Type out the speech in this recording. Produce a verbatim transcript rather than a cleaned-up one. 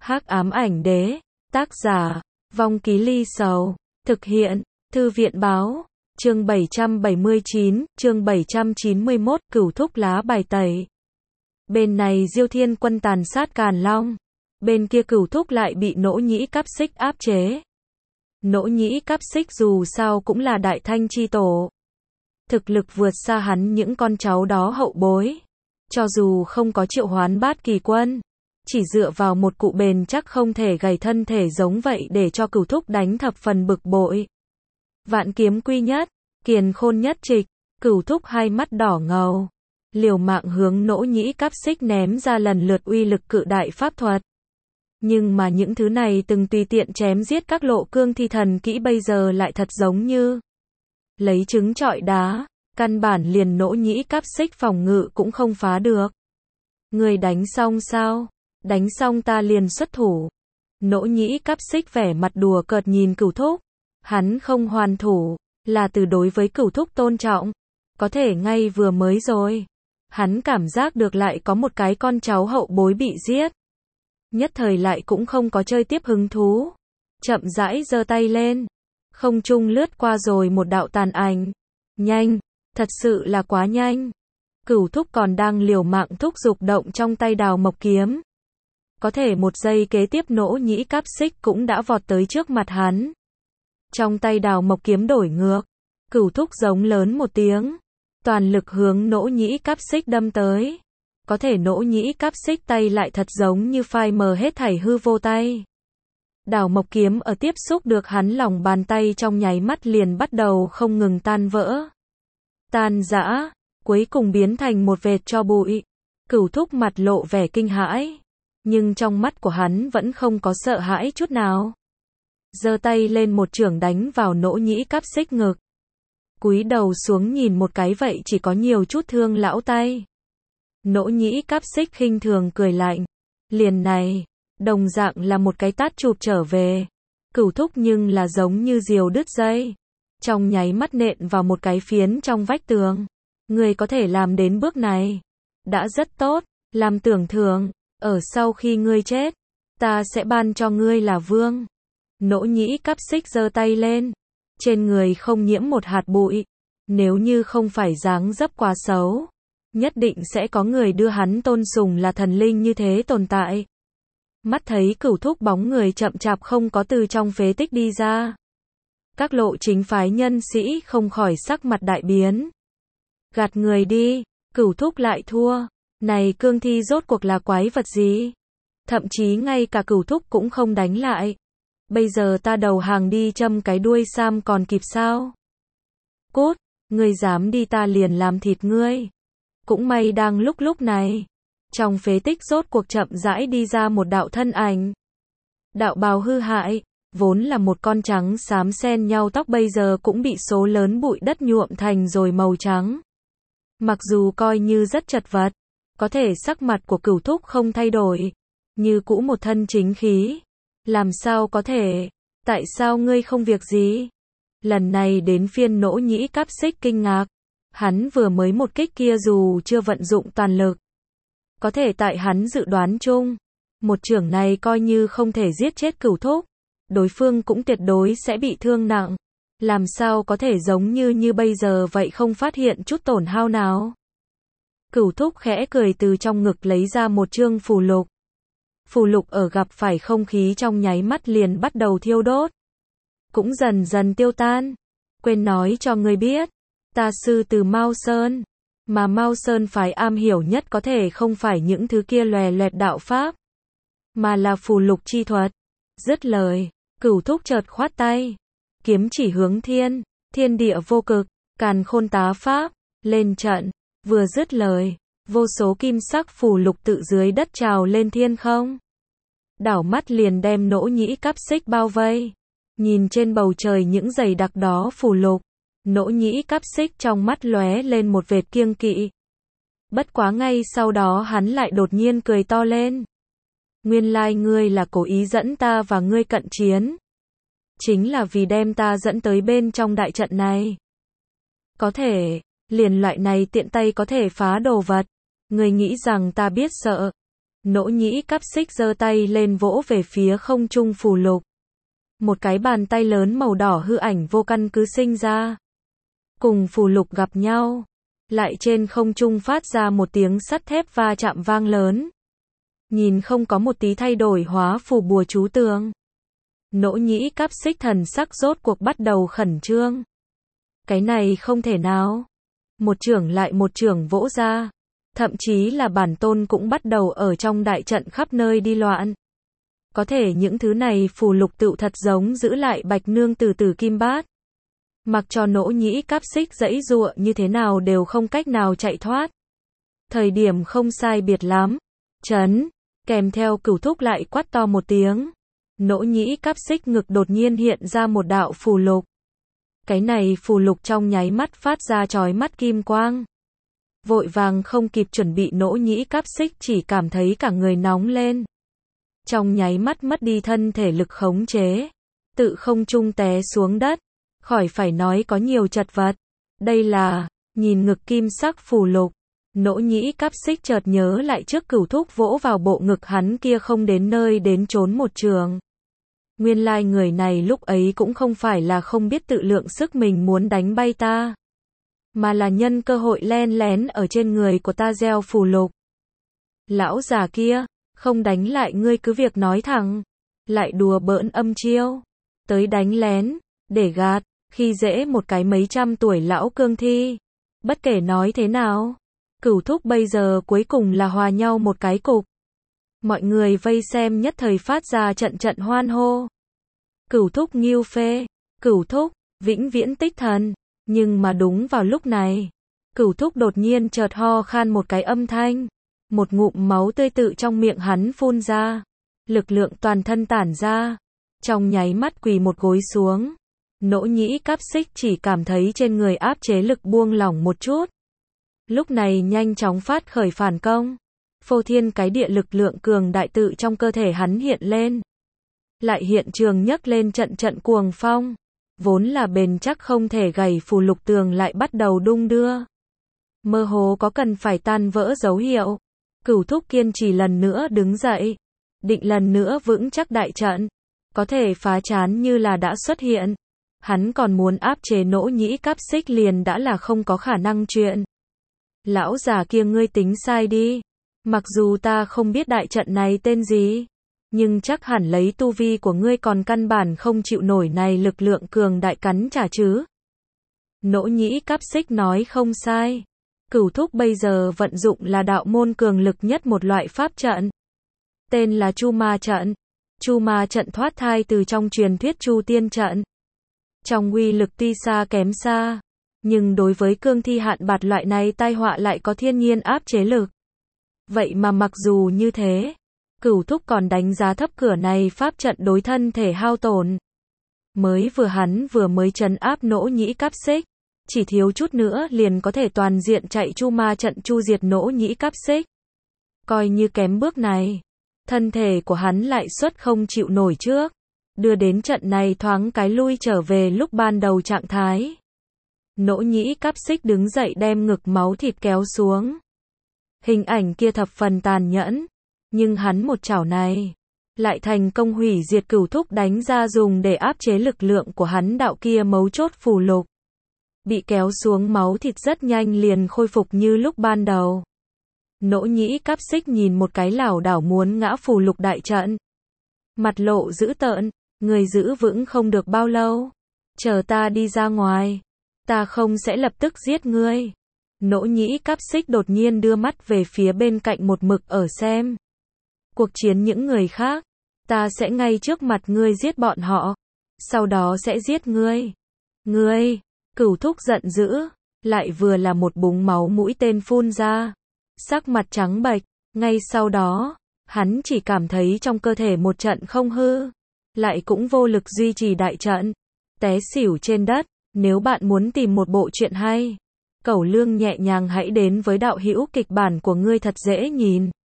Hắc ám ảnh đế, tác giả, Vong Ký Ly Sầu, thực hiện, Thư viện báo, chương bảy trăm bảy mươi chín, chương bảy trăm chín mươi mốt, Cửu Thúc lá bài tẩy. Bên này Diêu Thiên Quân tàn sát Càn Long, bên kia Cửu Thúc lại bị Nỗ Nhĩ Cáp Xích áp chế. Nỗ Nhĩ Cáp Xích dù sao cũng là đại thanh chi tổ, thực lực vượt xa hắn những con cháu đó hậu bối. Cho dù không có triệu hoán bát kỳ quân, chỉ dựa vào một cụ bền chắc không thể gầy thân thể giống vậy để cho Cửu Thúc đánh thập phần bực bội. Vạn kiếm quy nhất, kiền khôn nhất trịch, Cửu Thúc hai mắt đỏ ngầu, liều mạng hướng Nỗ Nhĩ Cáp Xích ném ra lần lượt uy lực cự đại pháp thuật. Nhưng mà những thứ này từng tùy tiện chém giết các lộ cương thi thần kỹ bây giờ lại thật giống như lấy trứng trọi đá, căn bản liền Nỗ Nhĩ Cáp Xích phòng ngự cũng không phá được. Người đánh xong sao? Đánh xong ta liền xuất thủ. Nỗ Nhĩ Cáp Xích vẻ mặt đùa cợt nhìn Cửu Thúc. Hắn không hoàn thủ, là từ đối với Cửu Thúc tôn trọng. Có thể ngay vừa mới rồi, hắn cảm giác được lại có một cái con cháu hậu bối bị giết. Nhất thời lại cũng không có chơi tiếp hứng thú. Chậm rãi giơ tay lên, không trung lướt qua rồi một đạo tàn ảnh. Nhanh, thật sự là quá nhanh. Cửu Thúc còn đang liều mạng thúc giục động trong tay Đào Mộc kiếm. Có thể một giây kế tiếp Nỗ Nhĩ Cáp Xích cũng đã vọt tới trước mặt hắn. Trong tay Đào Mộc kiếm đổi ngược, Cửu Thúc giống lớn một tiếng, toàn lực hướng Nỗ Nhĩ Cáp Xích đâm tới. Có thể Nỗ Nhĩ Cáp Xích tay lại thật giống như phai mờ hết thảy hư vô tay. Đào Mộc kiếm ở tiếp xúc được hắn lòng bàn tay trong nháy mắt liền bắt đầu không ngừng tan vỡ, tan rã, cuối cùng biến thành một vệt tro bụi. Cửu Thúc mặt lộ vẻ kinh hãi, nhưng trong mắt của hắn vẫn không có sợ hãi chút nào. Giơ tay lên một chưởng đánh vào Nỗ Nhĩ Cáp Xích ngực. Cúi đầu xuống nhìn một cái vậy chỉ có nhiều chút thương lão tay. Nỗ Nhĩ Cáp Xích khinh thường cười lạnh. Liền này, đồng dạng là một cái tát chụp trở về. Cửu Thúc nhưng là giống như diều đứt dây, trong nháy mắt nện vào một cái phiến trong vách tường. Người có thể làm đến bước này, đã rất tốt, làm tưởng thưởng, ở sau khi ngươi chết, ta sẽ ban cho ngươi là vương. Nỗ Nhĩ Cáp Xích giơ tay lên, trên người không nhiễm một hạt bụi. Nếu như không phải dáng dấp quá xấu, nhất định sẽ có người đưa hắn tôn sùng là thần linh như thế tồn tại. Mắt thấy Cửu Thúc bóng người chậm chạp không có từ trong phế tích đi ra, các lộ chính phái nhân sĩ không khỏi sắc mặt đại biến. Gạt người đi, Cửu Thúc lại thua. Này cương thi rốt cuộc là quái vật gì? Thậm chí ngay cả Cửu Thúc cũng không đánh lại. Bây giờ ta đầu hàng đi châm cái đuôi sam còn kịp sao? Cút, ngươi dám đi ta liền làm thịt ngươi. Cũng may đang lúc lúc này, trong phế tích rốt cuộc chậm rãi đi ra một đạo thân ảnh. Đạo bào hư hại, vốn là một con trắng xám xen nhau tóc bây giờ cũng bị số lớn bụi đất nhuộm thành rồi màu trắng. Mặc dù coi như rất chật vật, có thể sắc mặt của Cửu Thúc không thay đổi, như cũ một thân chính khí. Làm sao có thể? Tại sao ngươi không việc gì? Lần này đến phiên Nỗ Nhĩ Cáp Xích kinh ngạc. Hắn vừa mới một kích kia dù chưa vận dụng toàn lực, có thể tại hắn dự đoán chung, một chưởng này coi như không thể giết chết Cửu Thúc, đối phương cũng tuyệt đối sẽ bị thương nặng. Làm sao có thể giống như như bây giờ vậy không phát hiện chút tổn hao nào? Cửu Thúc khẽ cười từ trong ngực lấy ra một chương phù lục. Phù lục ở gặp phải không khí trong nháy mắt liền bắt đầu thiêu đốt, cũng dần dần tiêu tan. Quên nói cho ngươi biết, ta sư từ Mao Sơn, mà Mao Sơn phái am hiểu nhất có thể không phải những thứ kia lòe loẹt đạo pháp, mà là phù lục chi thuật. Dứt lời, Cửu Thúc chợt khoát tay, kiếm chỉ hướng thiên, thiên địa vô cực, càn khôn tá pháp, lên trận. Vừa dứt lời, vô số kim sắc phù lục tự dưới đất trào lên thiên không. Đảo mắt liền đem Nỗ Nhĩ Cáp Xích bao vây. Nhìn trên bầu trời những dày đặc đó phù lục, Nỗ Nhĩ Cáp Xích trong mắt lóe lên một vệt kiêng kỵ. Bất quá ngay sau đó hắn lại đột nhiên cười to lên. Nguyên lai ngươi là cố ý dẫn ta và ngươi cận chiến, chính là vì đem ta dẫn tới bên trong đại trận này. Có thể, liền loại này tiện tay có thể phá đồ vật, ngươi nghĩ rằng ta biết sợ? Nỗ nhĩ cáp xích giơ tay lên vỗ về phía không trung phù lục. Một cái bàn tay lớn màu đỏ hư ảnh vô căn cứ sinh ra. Cùng phù lục gặp nhau. Lại trên không trung phát ra một tiếng sắt thép va chạm vang lớn. Nhìn không có một tí thay đổi hóa phù bùa chú tường. Nỗ nhĩ cáp xích thần sắc rốt cuộc bắt đầu khẩn trương. Cái này không thể nào. Một chưởng lại một chưởng vỗ ra. Thậm chí là bản tôn cũng bắt đầu ở trong đại trận khắp nơi đi loạn. Có thể những thứ này phù lục tựu thật giống giữ lại Bạch Nương từ từ kim bát. Mặc cho nỗ nhĩ cáp xích giãy giụa như thế nào đều không cách nào chạy thoát. Thời điểm không sai biệt lắm. Chấn, kèm theo Cửu Thúc lại quát to một tiếng. Nỗ nhĩ cáp xích ngực đột nhiên hiện ra một đạo phù lục. Cái này phù lục trong nháy mắt phát ra chói mắt kim quang. Vội vàng không kịp chuẩn bị nỗ nhĩ cáp xích chỉ cảm thấy cả người nóng lên. Trong nháy mắt mất đi thân thể lực khống chế. Tự không trung té xuống đất. Khỏi phải nói có nhiều chật vật. Đây là, nhìn ngực kim sắc phù lục. Nỗ nhĩ cáp xích chợt nhớ lại trước Cửu Thúc vỗ vào bộ ngực hắn kia không đến nơi đến trốn một trường. Nguyên lai người này lúc ấy cũng không phải là không biết tự lượng sức mình muốn đánh bay ta. Mà là nhân cơ hội len lén ở trên người của ta gieo phù lục. Lão già kia, không đánh lại ngươi cứ việc nói thẳng. Lại đùa bỡn âm chiêu. Tới đánh lén, để gạt, khi dễ một cái mấy trăm tuổi lão cương thi. Bất kể nói thế nào. Cửu Thúc bây giờ cuối cùng là hòa nhau một cái cục. Mọi người vây xem nhất thời phát ra trận trận hoan hô. Cửu Thúc nghiêu phê. Cửu Thúc, vĩnh viễn tích thần. Nhưng mà đúng vào lúc này. Cửu Thúc đột nhiên chợt ho khan một cái âm thanh. Một ngụm máu tươi tự trong miệng hắn phun ra. Lực lượng toàn thân tản ra. Trong nháy mắt quỳ một gối xuống. Nỗ nhĩ cáp xích chỉ cảm thấy trên người áp chế lực buông lỏng một chút. Lúc này nhanh chóng phát khởi phản công. Phô thiên cái địa lực lượng cường đại tự trong cơ thể hắn hiện lên. Lại hiện trường nhấc lên trận trận cuồng phong. Vốn là bền chắc không thể gầy phù lục tường lại bắt đầu đung đưa. Mơ hồ có cần phải tan vỡ dấu hiệu. Cửu Thúc kiên trì lần nữa đứng dậy. Định lần nữa vững chắc đại trận. Có thể phá trán như là đã xuất hiện. Hắn còn muốn áp chế nỗ nhĩ cáp xích liền đã là không có khả năng chuyện. Lão già kia ngươi tính sai đi. Mặc dù ta không biết đại trận này tên gì. Nhưng chắc hẳn lấy tu vi của ngươi còn căn bản không chịu nổi này lực lượng cường đại cắn trả chứ. Nỗ nhĩ cáp xích nói không sai. Cửu Thúc bây giờ vận dụng là đạo môn cường lực nhất một loại pháp trận. Tên là Chu Ma trận. Chu Ma trận thoát thai từ trong truyền thuyết Chu Tiên trận. Trong uy lực tuy xa kém xa. Nhưng đối với cương thi hạn bạt loại này tai họa lại có thiên nhiên áp chế lực. Vậy mà mặc dù như thế. Cửu Thúc còn đánh giá thấp cửa này pháp trận đối thân thể hao tổn. Mới vừa hắn vừa mới trấn áp nỗ nhĩ cáp xích. Chỉ thiếu chút nữa liền có thể toàn diện chạy Chu Ma trận chu diệt nỗ nhĩ cáp xích. Coi như kém bước này. Thân thể của hắn lại suất không chịu nổi trước. Đưa đến trận này thoáng cái lui trở về lúc ban đầu trạng thái. Nỗ nhĩ cáp xích đứng dậy đem ngực máu thịt kéo xuống. Hình ảnh kia thập phần tàn nhẫn. Nhưng hắn một chảo này. Lại thành công hủy diệt Cửu Thúc đánh ra dùng để áp chế lực lượng của hắn đạo kia mấu chốt phù lục. Bị kéo xuống máu thịt rất nhanh liền khôi phục như lúc ban đầu. Nỗ nhĩ cáp xích nhìn một cái lảo đảo muốn ngã phù lục đại trận. Mặt lộ dữ tợn, người giữ vững không được bao lâu. Chờ ta đi ra ngoài. Ta không sẽ lập tức giết ngươi. Nỗ nhĩ cáp xích đột nhiên đưa mắt về phía bên cạnh một mực ở xem. Cuộc chiến những người khác. Ta sẽ ngay trước mặt ngươi giết bọn họ. Sau đó sẽ giết ngươi. Ngươi, Cửu Thúc giận dữ. Lại vừa là một búng máu mũi tên phun ra. Sắc mặt trắng bệch. Ngay sau đó, hắn chỉ cảm thấy trong cơ thể một trận không hư. Lại cũng vô lực duy trì đại trận. Té xỉu trên đất. Nếu bạn muốn tìm một bộ truyện hay, Cẩu Lương nhẹ nhàng hãy đến với đạo hữu kịch bản của ngươi thật dễ nhìn.